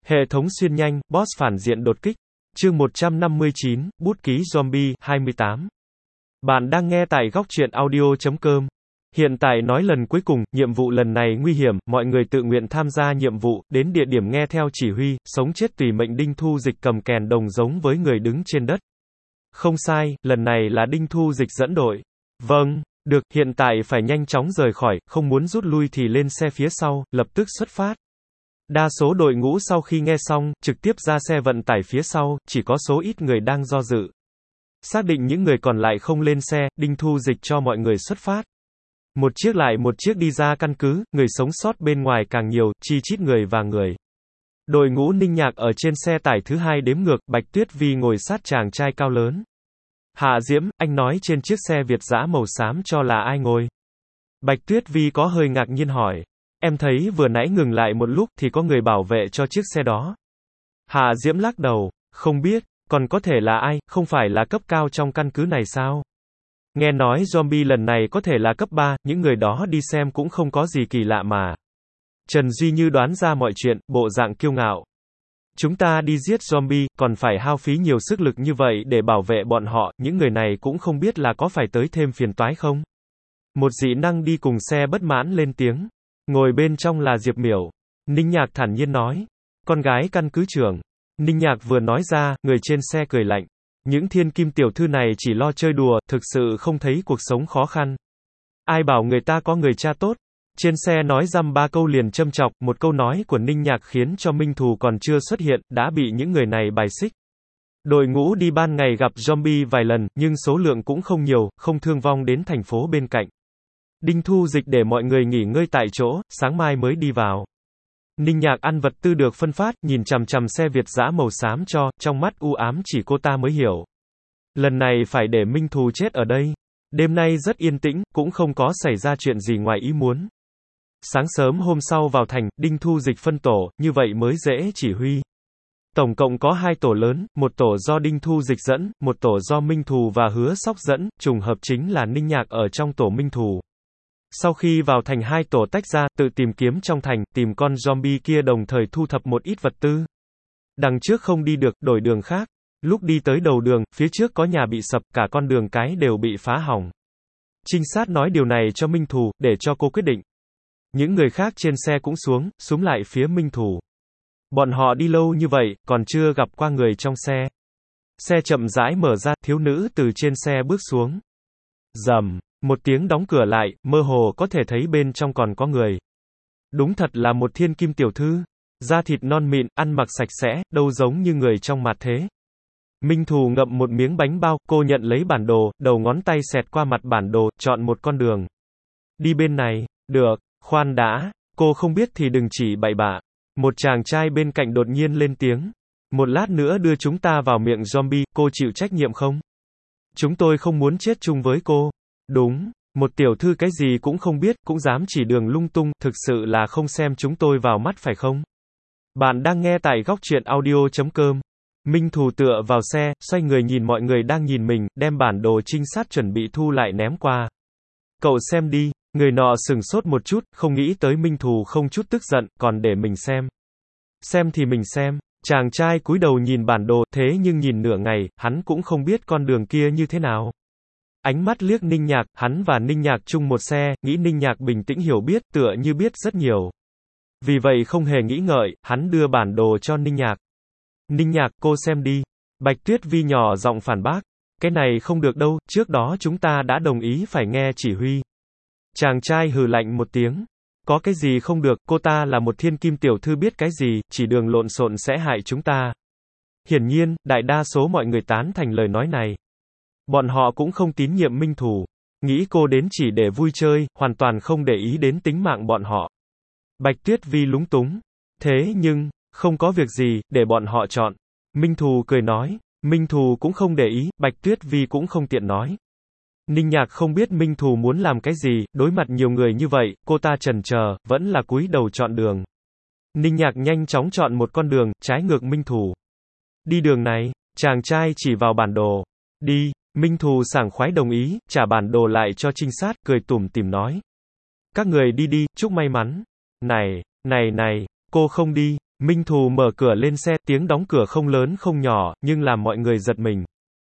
Hệ thống xuyên nhanh, boss phản diện đột kích. Chương 159, bút ký zombie, 28. Bạn đang nghe tại góc truyện audio.com. Hiện tại nói lần cuối cùng, nhiệm vụ lần này nguy hiểm, mọi người tự nguyện tham gia nhiệm vụ, đến địa điểm nghe theo chỉ huy, sống chết tùy mệnh. Đinh Thu Dịch cầm kèn đồng giống với người đứng trên đất. Không sai, lần này là Đinh Thu Dịch dẫn đội. Vâng, được, hiện tại phải nhanh chóng rời khỏi, không muốn rút lui thì lên xe phía sau, lập tức xuất phát. Đa số đội ngũ sau khi nghe xong, trực tiếp ra xe vận tải phía sau, chỉ có số ít người đang do dự. Xác định những người còn lại không lên xe, Đinh Thu Dịch cho mọi người xuất phát. Một chiếc lại một chiếc đi ra căn cứ, người sống sót bên ngoài càng nhiều, chi chít người và người. Đội ngũ Ninh Nhạc ở trên xe tải thứ hai đếm ngược, Bạch Tuyết Vi ngồi sát chàng trai cao lớn. Hạ Diễm, anh nói trên chiếc xe Việt dã màu xám cho là ai ngồi? Bạch Tuyết Vi có hơi ngạc nhiên hỏi. Em thấy vừa nãy ngừng lại một lúc thì có người bảo vệ cho chiếc xe đó. Hạ Diễm lắc đầu, không biết, còn có thể là ai, không phải là cấp cao trong căn cứ này sao? Nghe nói zombie lần này có thể là cấp 3, những người đó đi xem cũng không có gì kỳ lạ mà. Trần Duy Như đoán ra mọi chuyện, bộ dạng kiêu ngạo. Chúng ta đi giết zombie, còn phải hao phí nhiều sức lực như vậy để bảo vệ bọn họ, những người này cũng không biết là có phải tới thêm phiền toái không? Một dị năng đi cùng xe bất mãn lên tiếng. Ngồi bên trong là Diệp Miểu. Ninh Nhạc thản nhiên nói. Con gái căn cứ trưởng. Ninh Nhạc vừa nói ra, người trên xe cười lạnh. Những thiên kim tiểu thư này chỉ lo chơi đùa, thực sự không thấy cuộc sống khó khăn. Ai bảo người ta có người cha tốt. Trên xe nói dăm ba câu liền châm chọc, một câu nói của Ninh Nhạc khiến cho Minh Thù còn chưa xuất hiện, đã bị những người này bài xích. Đội ngũ đi ban ngày gặp zombie vài lần, nhưng số lượng cũng không nhiều, không thương vong đến thành phố bên cạnh. Đinh Thu Dịch để mọi người nghỉ ngơi tại chỗ, sáng mai mới đi vào. Ninh Nhạc ăn vật tư được phân phát, nhìn chằm chằm xe Việt dã màu xám cho, trong mắt u ám chỉ cô ta mới hiểu. Lần này phải để Minh Thù chết ở đây. Đêm nay rất yên tĩnh, cũng không có xảy ra chuyện gì ngoài ý muốn. Sáng sớm hôm sau vào thành, Đinh Thu Dịch phân tổ, như vậy mới dễ chỉ huy. Tổng cộng có 2 tổ lớn, một tổ do Đinh Thu Dịch dẫn, một tổ do Minh Thù và Hứa Sóc dẫn, trùng hợp chính là Ninh Nhạc ở trong tổ Minh Thù. Sau khi vào thành 2 tổ tách ra, tự tìm kiếm trong thành, tìm con zombie kia đồng thời thu thập một ít vật tư. Đằng trước không đi được, đổi đường khác. Lúc đi tới đầu đường, phía trước có nhà bị sập, cả con đường cái đều bị phá hỏng. Trinh sát nói điều này cho Minh Thù, để cho cô quyết định. Những người khác trên xe cũng xuống lại phía Minh Thù. Bọn họ đi lâu như vậy, còn chưa gặp qua người trong xe. Xe chậm rãi mở ra, thiếu nữ từ trên xe bước xuống. Rầm, một tiếng đóng cửa lại, mơ hồ có thể thấy bên trong còn có người. Đúng thật là một thiên kim tiểu thư. Da thịt non mịn, ăn mặc sạch sẽ, đâu giống như người trong mặt thế. Minh Thù ngậm một miếng bánh bao, cô nhận lấy bản đồ, đầu ngón tay xẹt qua mặt bản đồ, chọn một con đường. Đi bên này, được, khoan đã, cô không biết thì đừng chỉ bậy bạ. Một chàng trai bên cạnh đột nhiên lên tiếng. Một lát nữa đưa chúng ta vào miệng zombie, cô chịu trách nhiệm không? Chúng tôi không muốn chết chung với cô. Đúng, một tiểu thư cái gì cũng không biết, cũng dám chỉ đường lung tung, thực sự là không xem chúng tôi vào mắt phải không? Bạn đang nghe tại góc truyện audio.com. Minh Thù tựa vào xe, xoay người nhìn mọi người đang nhìn mình, đem bản đồ trinh sát chuẩn bị thu lại ném qua. Cậu xem đi, người nọ sừng sốt một chút, không nghĩ tới Minh Thù không chút tức giận, còn để mình xem. Xem thì mình xem. Chàng trai cúi đầu nhìn bản đồ, thế nhưng nhìn nửa ngày, hắn cũng không biết con đường kia như thế nào. Ánh mắt liếc Ninh Nhạc, hắn và Ninh Nhạc chung một xe, nghĩ Ninh Nhạc bình tĩnh hiểu biết, tựa như biết rất nhiều. Vì vậy không hề nghĩ ngợi, hắn đưa bản đồ cho Ninh Nhạc. Ninh Nhạc, cô xem đi. Bạch Tuyết Vi nhỏ giọng phản bác. Cái này không được đâu, trước đó chúng ta đã đồng ý phải nghe chỉ huy. Chàng trai hừ lạnh một tiếng. Có cái gì không được, cô ta là một thiên kim tiểu thư biết cái gì, chỉ đường lộn xộn sẽ hại chúng ta. Hiển nhiên, đại đa số mọi người tán thành lời nói này. Bọn họ cũng không tín nhiệm Minh Thù. Nghĩ cô đến chỉ để vui chơi, hoàn toàn không để ý đến tính mạng bọn họ. Bạch Tuyết Vi lúng túng. Thế nhưng, không có việc gì, để bọn họ chọn. Minh Thù cười nói. Minh Thù cũng không để ý, Bạch Tuyết Vi cũng không tiện nói. Ninh Nhạc không biết Minh Thù muốn làm cái gì, đối mặt nhiều người như vậy, cô ta chần chờ, vẫn là cúi đầu chọn đường. Ninh Nhạc nhanh chóng chọn một con đường, trái ngược Minh Thù. Đi đường này, chàng trai chỉ vào bản đồ. Đi, Minh Thù sảng khoái đồng ý, trả bản đồ lại cho trinh sát, cười tủm tỉm nói. Các người đi đi, chúc may mắn. Này, cô không đi. Minh Thù mở cửa lên xe, tiếng đóng cửa không lớn không nhỏ, nhưng làm mọi người giật mình.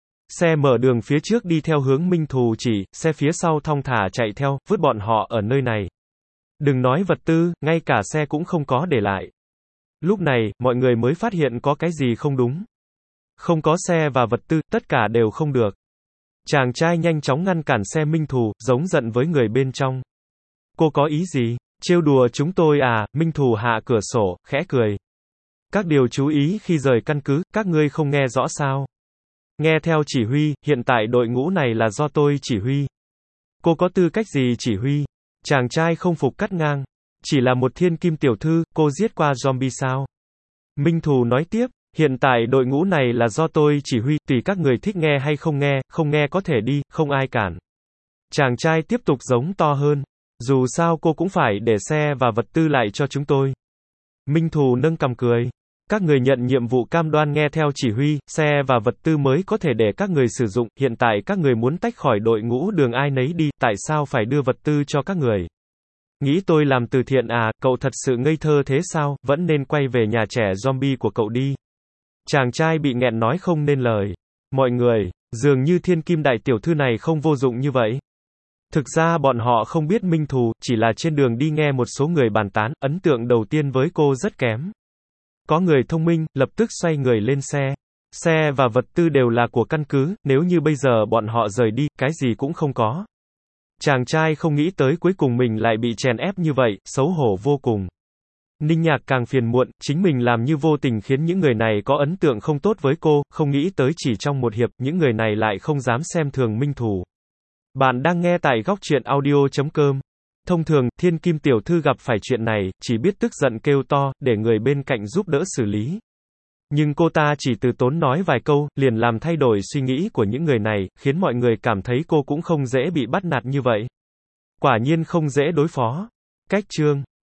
Xe mở đường phía trước đi theo hướng Minh Thù chỉ, xe phía sau thong thả chạy theo, vứt bọn họ ở nơi này. Đừng nói vật tư, ngay cả xe cũng không có để lại. Lúc này, mọi người mới phát hiện có cái gì không đúng. Không có xe và vật tư, tất cả đều không được. Chàng trai nhanh chóng ngăn cản xe Minh Thù, giống giận với người bên trong. Cô có ý gì? Trêu đùa chúng tôi à? Minh Thù hạ cửa sổ, khẽ cười. Các điều chú ý khi rời căn cứ, các ngươi không nghe rõ sao? Nghe theo chỉ huy, hiện tại đội ngũ này là do tôi chỉ huy. Cô có tư cách gì chỉ huy? Chàng trai không phục cắt ngang. Chỉ là một thiên kim tiểu thư, cô giết qua zombie sao? Minh Thù nói tiếp, hiện tại đội ngũ này là do tôi chỉ huy, tùy các người thích nghe hay không nghe có thể đi, không ai cản. Chàng trai tiếp tục giống to hơn. Dù sao cô cũng phải để xe và vật tư lại cho chúng tôi. Minh Thù nâng cằm cười. Các người nhận nhiệm vụ cam đoan nghe theo chỉ huy, xe và vật tư mới có thể để các người sử dụng, hiện tại các người muốn tách khỏi đội ngũ đường ai nấy đi, tại sao phải đưa vật tư cho các người? Nghĩ tôi làm từ thiện à, cậu thật sự ngây thơ thế sao, vẫn nên quay về nhà trẻ zombie của cậu đi. Chàng trai bị nghẹn nói không nên lời. Mọi người, dường như thiên kim đại tiểu thư này không vô dụng như vậy. Thực ra bọn họ không biết Minh Thù, chỉ là trên đường đi nghe một số người bàn tán, ấn tượng đầu tiên với cô rất kém. Có người thông minh, lập tức xoay người lên xe. Xe và vật tư đều là của căn cứ, nếu như bây giờ bọn họ rời đi, cái gì cũng không có. Chàng trai không nghĩ tới cuối cùng mình lại bị chèn ép như vậy, xấu hổ vô cùng. Ninh Nhạc càng phiền muộn, chính mình làm như vô tình khiến những người này có ấn tượng không tốt với cô, không nghĩ tới chỉ trong một hiệp, những người này lại không dám xem thường Minh Thù. Bạn đang nghe tại góc truyện audio.com. Thông thường, thiên kim tiểu thư gặp phải chuyện này, chỉ biết tức giận kêu to, để người bên cạnh giúp đỡ xử lý. Nhưng cô ta chỉ từ tốn nói vài câu, liền làm thay đổi suy nghĩ của những người này, khiến mọi người cảm thấy cô cũng không dễ bị bắt nạt như vậy. Quả nhiên không dễ đối phó. Cách chương